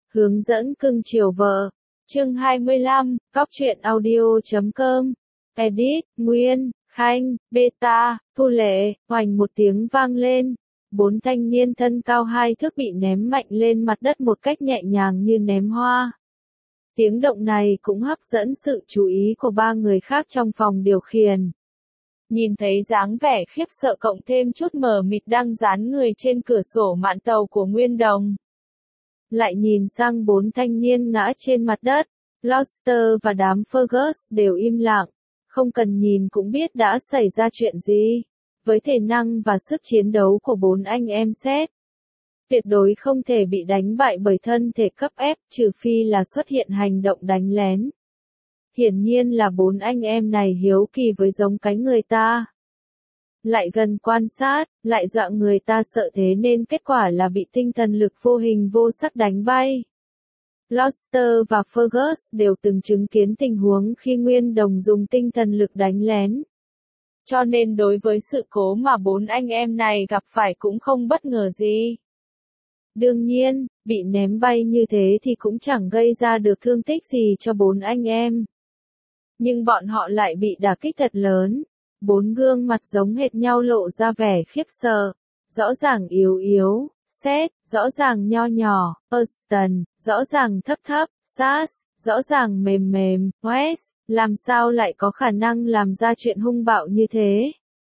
Hướng dẫn cưng chiều vợ. Chương 25, Cóc truyện audio.com. Edit, Nguyên, Khanh, Beta, Thu Lệ, oành một tiếng vang lên. 4 thanh niên thân cao 2 thước bị ném mạnh lên mặt đất một cách nhẹ nhàng như ném hoa. Tiếng động này cũng hấp dẫn sự chú ý của 3 người khác trong phòng điều khiển. Nhìn thấy dáng vẻ khiếp sợ cộng thêm chút mờ mịt đang dán người trên cửa sổ mạn tàu của Nguyên Đồng. Lại nhìn sang 4 thanh niên ngã trên mặt đất, Gloucester và đám Fergus đều im lặng, không cần nhìn cũng biết đã xảy ra chuyện gì. Với thể năng và sức chiến đấu của 4 anh em Seth, tuyệt đối không thể bị đánh bại bởi thân thể cấp ép, trừ phi là xuất hiện hành động đánh lén. Hiển nhiên là 4 anh em này hiếu kỳ với giống cái người ta. Lại gần quan sát, lại dọa người ta sợ, thế nên kết quả là bị tinh thần lực vô hình vô sắc đánh bay. Gloucester và Fergus đều từng chứng kiến tình huống khi Nguyên Đồng dùng tinh thần lực đánh lén. Cho nên đối với sự cố mà 4 anh em này gặp phải cũng không bất ngờ gì. Đương nhiên, bị ném bay như thế thì cũng chẳng gây ra được thương tích gì cho 4 anh em. Nhưng bọn họ lại bị đả kích thật lớn. 4 gương mặt giống hệt nhau lộ ra vẻ khiếp sợ. Rõ ràng yếu yếu, Seth, rõ ràng nho nhỏ, Austin, rõ ràng thấp thấp, Sass, rõ ràng mềm mềm, Wes, làm sao lại có khả năng làm ra chuyện hung bạo như thế.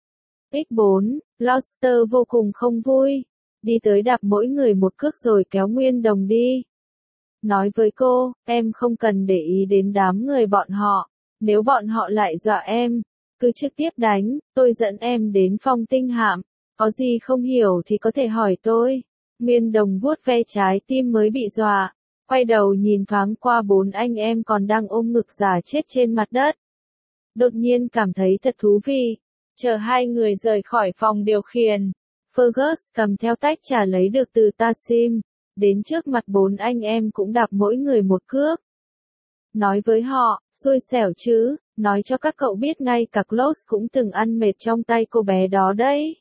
X4, Gloucester vô cùng không vui. Đi tới đạp mỗi người một cước rồi kéo Nguyên Đồng đi. Nói với cô, em không cần để ý đến đám người bọn họ. Nếu bọn họ lại dọa em, cứ trực tiếp đánh, tôi dẫn em đến phòng tinh hạm. Có gì không hiểu thì có thể hỏi tôi. Nguyên Đồng vuốt ve trái tim mới bị dọa, quay đầu nhìn thoáng qua 4 anh em còn đang ôm ngực giả chết trên mặt đất. Đột nhiên cảm thấy thật thú vị. Chờ 2 người rời khỏi phòng điều khiển, Fergus cầm theo tách trà lấy được từ Tassim, đến trước mặt 4 anh em cũng đạp mỗi người một cước. Nói với họ, xui xẻo chứ, nói cho các cậu biết ngay cả Klaus cũng từng ăn mệt trong tay cô bé đó đấy.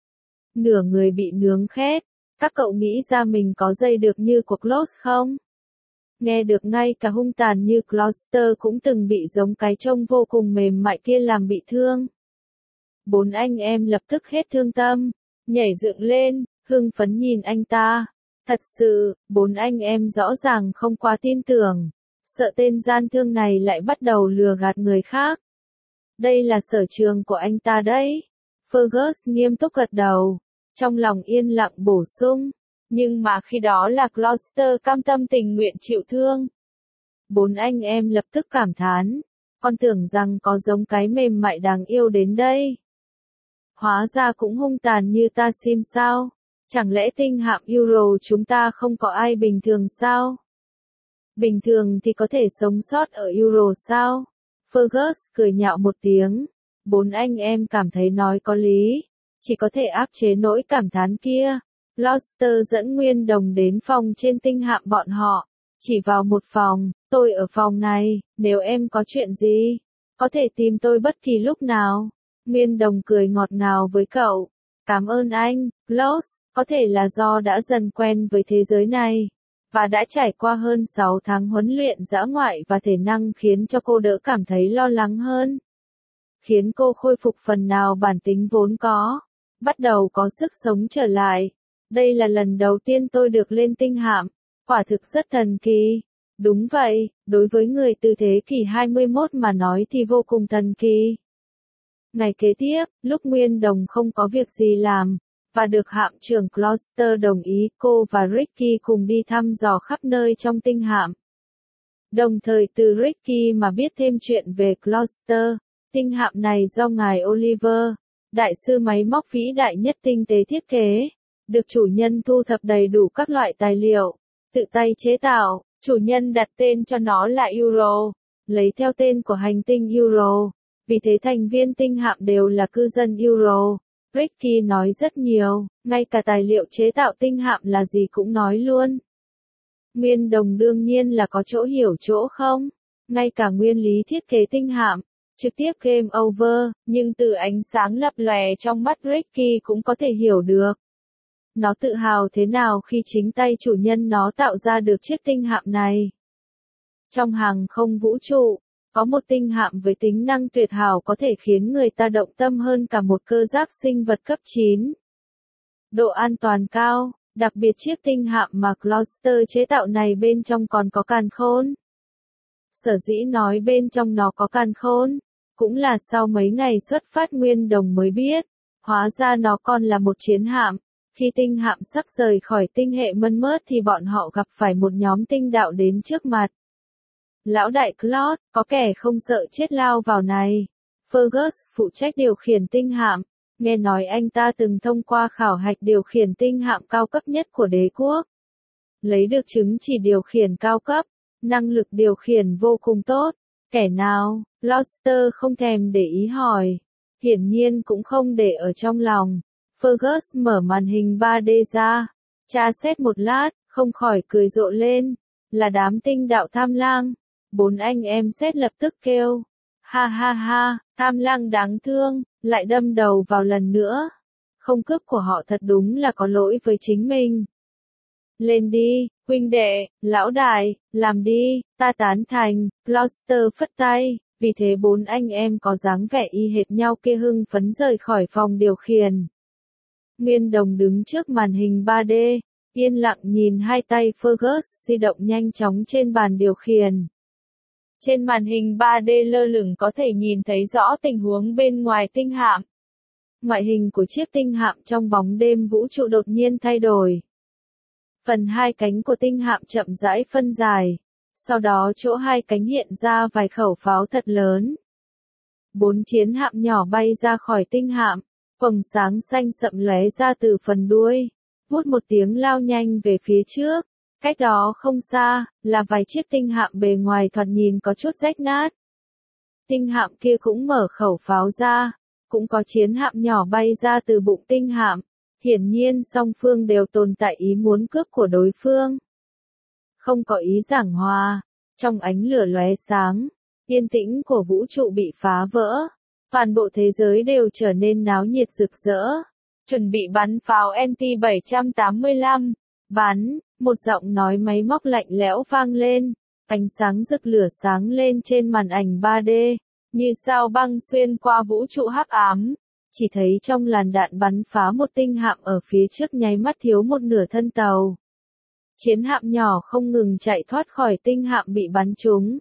Nửa người bị nướng khét, các cậu nghĩ ra mình có dây được như của Klaus không? Nghe được ngay cả hung tàn như Gloucester cũng từng bị giống cái trông vô cùng mềm mại kia làm bị thương. 4 anh em lập tức hết thương tâm, nhảy dựng lên, hưng phấn nhìn anh ta. Thật sự, 4 anh em rõ ràng không quá tin tưởng, sợ tên gian thương này lại bắt đầu lừa gạt người khác. Đây là sở trường của anh ta đấy. Fergus nghiêm túc gật đầu, trong lòng yên lặng bổ sung. Nhưng mà khi đó là Gloucester cam tâm tình nguyện chịu thương. 4 anh em lập tức cảm thán, con tưởng rằng có giống cái mềm mại đáng yêu đến đây. Hóa ra cũng hung tàn như Tassim sao? Chẳng lẽ tinh hạm Euro chúng ta không có ai bình thường sao? Bình thường thì có thể sống sót ở Euro sao? Fergus cười nhạo một tiếng. 4 anh em cảm thấy nói có lý, chỉ có thể áp chế nỗi cảm thán kia. Gloucester dẫn Nguyên Đồng đến phòng trên tinh hạm bọn họ, chỉ vào một phòng, tôi ở phòng này, nếu em có chuyện gì, có thể tìm tôi bất kỳ lúc nào. Nguyên Đồng cười ngọt ngào với cậu. Cảm ơn anh, Klaus, có thể là do đã dần quen với thế giới này, và đã trải qua hơn 6 tháng huấn luyện dã ngoại và thể năng khiến cho cô đỡ cảm thấy lo lắng hơn. Khiến cô khôi phục phần nào bản tính vốn có, bắt đầu có sức sống trở lại. Đây là lần đầu tiên tôi được lên tinh hạm, quả thực rất thần kỳ. Đúng vậy, đối với người từ thế kỷ 21 mà nói thì vô cùng thần kỳ. Ngày kế tiếp, lúc Nguyên Đồng không có việc gì làm, và được hạm trưởng Gloucester đồng ý, cô và Ricky cùng đi thăm dò khắp nơi trong tinh hạm. Đồng thời từ Ricky mà biết thêm chuyện về Gloucester, tinh hạm này do ngài Oliver, đại sư máy móc vĩ đại nhất tinh tế thiết kế, được chủ nhân thu thập đầy đủ các loại tài liệu, tự tay chế tạo. Chủ nhân đặt tên cho nó là Euro, lấy theo tên của hành tinh Euro. Vì thế thành viên tinh hạm đều là cư dân Euro. Ricky nói rất nhiều, ngay cả tài liệu chế tạo tinh hạm là gì cũng nói luôn. Nguyên Đồng đương nhiên là có chỗ hiểu chỗ không, ngay cả nguyên lý thiết kế tinh hạm, trực tiếp game over, nhưng từ ánh sáng lập lòe trong mắt Ricky cũng có thể hiểu được. Nó tự hào thế nào khi chính tay chủ nhân nó tạo ra được chiếc tinh hạm này. Trong hàng không vũ trụ, có một tinh hạm với tính năng tuyệt hảo có thể khiến người ta động tâm hơn cả một cơ giáp sinh vật cấp 9. Độ an toàn cao, đặc biệt chiếc tinh hạm mà Gloster chế tạo này bên trong còn có càn khôn. Sở dĩ nói bên trong nó có càn khôn, cũng là sau mấy ngày xuất phát Nguyên Đồng mới biết, hóa ra nó còn là một chiến hạm. Khi tinh hạm sắp rời khỏi tinh hệ mân mớt thì bọn họ gặp phải một nhóm tinh đạo đến trước mặt. Lão đại Claude, có kẻ không sợ chết lao vào này. Fergus phụ trách điều khiển tinh hạm, nghe nói anh ta từng thông qua khảo hạch điều khiển tinh hạm cao cấp nhất của đế quốc. Lấy được chứng chỉ điều khiển cao cấp, năng lực điều khiển vô cùng tốt. Kẻ nào? Gloucester không thèm để ý hỏi. Hiển nhiên cũng không để ở trong lòng. Fergus mở màn hình 3D ra, tra xét một lát, không khỏi cười rộ lên. Là đám tinh đạo tham lang. 4 anh em Seth lập tức kêu. Ha ha ha, tham lang đáng thương, lại đâm đầu vào lần nữa. Không cướp của họ thật đúng là có lỗi với chính mình. Lên đi, huynh đệ, lão đại, làm đi, ta tán thành. Gloucester phất tay, vì thế 4 anh em có dáng vẻ y hệt nhau kia hưng phấn rời khỏi phòng điều khiển. Nguyên Đồng đứng trước màn hình 3D, yên lặng nhìn hai tay Fergus di động nhanh chóng trên bàn điều khiển. Trên màn hình 3D lơ lửng có thể nhìn thấy rõ tình huống bên ngoài tinh hạm. Ngoại hình của chiếc tinh hạm trong bóng đêm vũ trụ đột nhiên thay đổi. Phần hai cánh của tinh hạm chậm rãi phân dài, sau đó chỗ hai cánh hiện ra vài khẩu pháo thật lớn. 4 chiến hạm nhỏ bay ra khỏi tinh hạm, quầng sáng xanh sậm lóe ra từ phần đuôi, vút một tiếng lao nhanh về phía trước. Cách đó không xa, là vài chiếc tinh hạm bề ngoài thoạt nhìn có chút rách nát. Tinh hạm kia cũng mở khẩu pháo ra, cũng có chiến hạm nhỏ bay ra từ bụng tinh hạm. Hiển nhiên song phương đều tồn tại ý muốn cướp của đối phương. Không có ý giảng hòa, trong ánh lửa lóe sáng, yên tĩnh của vũ trụ bị phá vỡ. Toàn bộ thế giới đều trở nên náo nhiệt rực rỡ. Chuẩn bị bắn pháo NT-785. Bắn, một giọng nói máy móc lạnh lẽo vang lên. Ánh sáng rực lửa sáng lên trên màn ảnh 3D, như sao băng xuyên qua vũ trụ hắc ám. Chỉ thấy trong làn đạn bắn phá một tinh hạm ở phía trước nháy mắt thiếu một nửa thân tàu. Chiến hạm nhỏ không ngừng chạy thoát khỏi tinh hạm bị bắn trúng.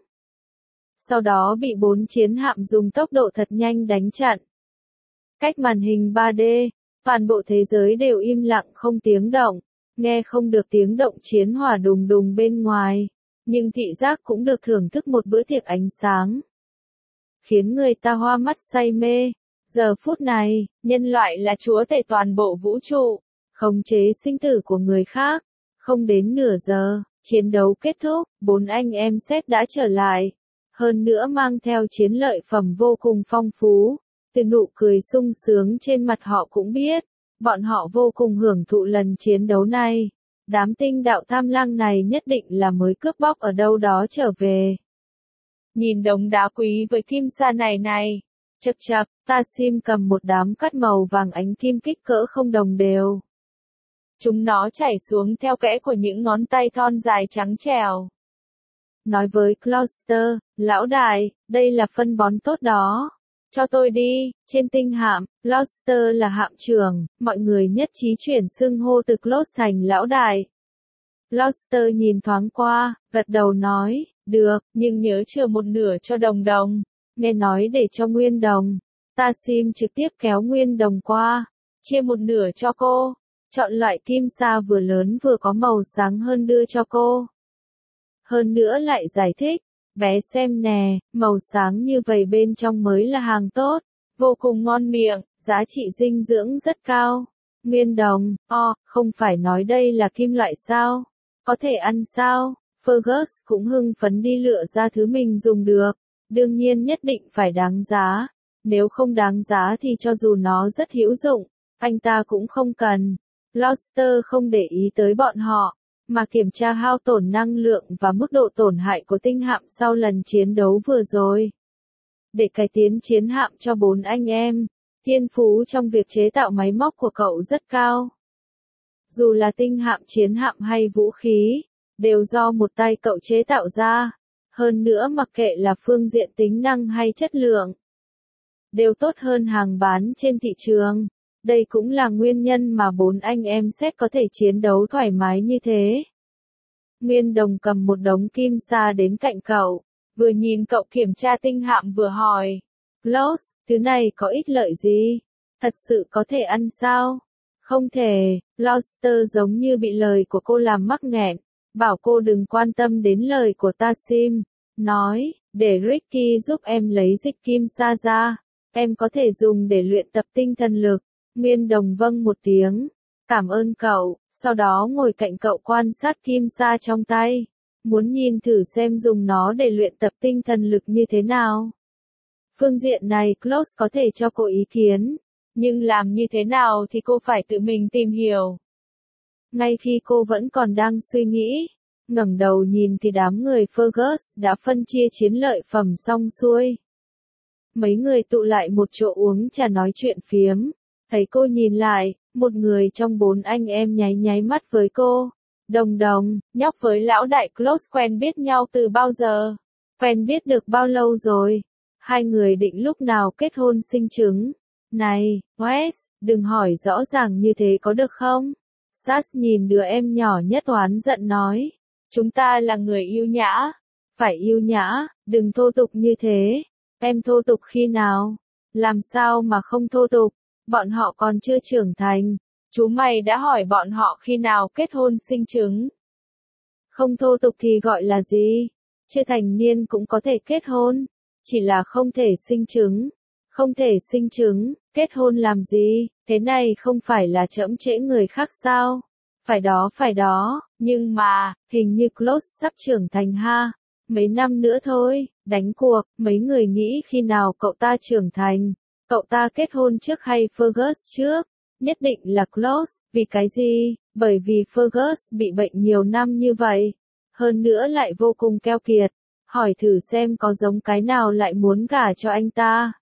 Sau đó bị 4 chiến hạm dùng tốc độ thật nhanh đánh chặn. Cách màn hình 3D, toàn bộ thế giới đều im lặng không tiếng động, nghe không được tiếng động chiến hỏa đùng đùng bên ngoài, nhưng thị giác cũng được thưởng thức một bữa tiệc ánh sáng. Khiến người ta hoa mắt say mê. Giờ phút này, nhân loại là chúa tể toàn bộ vũ trụ, khống chế sinh tử của người khác. Không đến nửa giờ, chiến đấu kết thúc, 4 anh em Seth đã trở lại. Hơn nữa mang theo chiến lợi phẩm vô cùng phong phú. Từ nụ cười sung sướng trên mặt họ cũng biết, bọn họ vô cùng hưởng thụ lần chiến đấu này. Đám tinh đạo tham lang này nhất định là mới cướp bóc ở đâu đó trở về. Nhìn đống đá quý với kim sa này. Chậc chậc, ta sim cầm một đám cát màu vàng ánh kim kích cỡ không đồng đều. Chúng nó chảy xuống theo kẽ của những ngón tay thon dài trắng trẻo. Nói với Gloucester, lão đại, đây là phân bón tốt đó. Cho tôi đi, trên tinh hạm, Gloucester là hạm trưởng, mọi người nhất trí chuyển xưng hô từ Close thành lão đại. Gloucester nhìn thoáng qua, gật đầu nói, được, nhưng nhớ chừa một nửa cho Đồng Đồng. Nghe nói để cho Nguyên Đồng, ta sim trực tiếp kéo Nguyên Đồng qua, chia một nửa cho cô, chọn loại kim sa vừa lớn vừa có màu sáng hơn đưa cho cô. Hơn nữa lại giải thích, bé xem nè, màu sáng như vậy bên trong mới là hàng tốt, vô cùng ngon miệng, giá trị dinh dưỡng rất cao. Nguyên Đồng, không phải nói đây là kim loại sao? Có thể ăn sao? Fergus cũng hưng phấn đi lựa ra thứ mình dùng được. Đương nhiên nhất định phải đáng giá. Nếu không đáng giá thì cho dù nó rất hữu dụng, anh ta cũng không cần. Gloucester không để ý tới bọn họ, mà kiểm tra hao tổn năng lượng và mức độ tổn hại của tinh hạm sau lần chiến đấu vừa rồi. Để cải tiến chiến hạm cho 4 anh em, thiên phú trong việc chế tạo máy móc của cậu rất cao. Dù là tinh hạm chiến hạm hay vũ khí, đều do một tay cậu chế tạo ra. Hơn nữa mặc kệ là phương diện tính năng hay chất lượng, đều tốt hơn hàng bán trên thị trường. Đây cũng là nguyên nhân mà bốn anh em Seth có thể chiến đấu thoải mái như thế. Nguyên Đồng cầm một đống kim sa đến cạnh cậu, vừa nhìn cậu kiểm tra tinh hạm vừa hỏi. Klaus, thứ này có ích lợi gì? Thật sự có thể ăn sao? Không thể, Gloucester giống như bị lời của cô làm mắc nghẹn, bảo cô đừng quan tâm đến lời của ta Sim, nói, để Ricky giúp em lấy dịch kim sa ra, em có thể dùng để luyện tập tinh thần lực. Nguyên Đồng vâng một tiếng, cảm ơn cậu, sau đó ngồi cạnh cậu quan sát kim sa trong tay, muốn nhìn thử xem dùng nó để luyện tập tinh thần lực như thế nào. Phương diện này Klaus có thể cho cô ý kiến, nhưng làm như thế nào thì cô phải tự mình tìm hiểu. Ngay khi cô vẫn còn đang suy nghĩ, ngẩng đầu nhìn thì đám người Fergus đã phân chia chiến lợi phẩm xong xuôi. Mấy người tụ lại một chỗ uống trà nói chuyện phiếm. Thấy cô nhìn lại, một người trong bốn anh em nháy nháy mắt với cô. Đồng Đồng, nhóc với lão đại Klaus quen biết nhau từ bao giờ? Quen biết được bao lâu rồi? Hai người định lúc nào kết hôn sinh trứng? Này, Wes, đừng hỏi rõ ràng như thế có được không? Sass nhìn đứa em nhỏ nhất oán giận nói. Chúng ta là người yêu nhã. Phải yêu nhã, đừng thô tục như thế. Em thô tục khi nào? Làm sao mà không thô tục? Bọn họ còn chưa trưởng thành. Chú mày đã hỏi bọn họ khi nào kết hôn sinh trứng. Không thô tục thì gọi là gì? Chưa thành niên cũng có thể kết hôn. Chỉ là không thể sinh trứng. Không thể sinh trứng, kết hôn làm gì? Thế này không phải là chậm trễ người khác sao? Phải đó, nhưng mà, hình như Klaus sắp trưởng thành ha. Mấy năm nữa thôi, đánh cuộc, mấy người nghĩ khi nào cậu ta trưởng thành? Cậu ta kết hôn trước hay Fergus trước? Nhất định là Klaus, vì cái gì? Bởi vì Fergus bị bệnh nhiều năm như vậy. Hơn nữa lại vô cùng keo kiệt. Hỏi thử xem có giống cái nào lại muốn gả cho anh ta.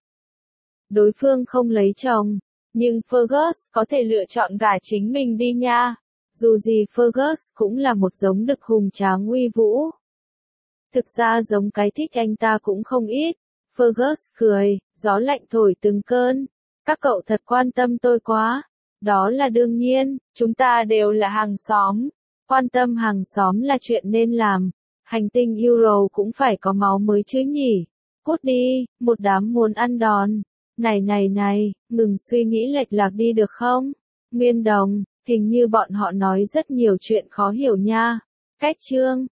Đối phương không lấy chồng, nhưng Fergus có thể lựa chọn gả chính mình đi nha. Dù gì Fergus cũng là một giống đực hùng tráng uy vũ. Thực ra giống cái thích anh ta cũng không ít. Fergus cười, gió lạnh thổi từng cơn. Các cậu thật quan tâm tôi quá. Đó là đương nhiên, chúng ta đều là hàng xóm. Quan tâm hàng xóm là chuyện nên làm. Hành tinh Euro cũng phải có máu mới chứ nhỉ. Cút đi, một đám muốn ăn đòn. Này, ngừng suy nghĩ lệch lạc đi được không? Nguyên Đồng, hình như bọn họ nói rất nhiều chuyện khó hiểu nha. Cách chương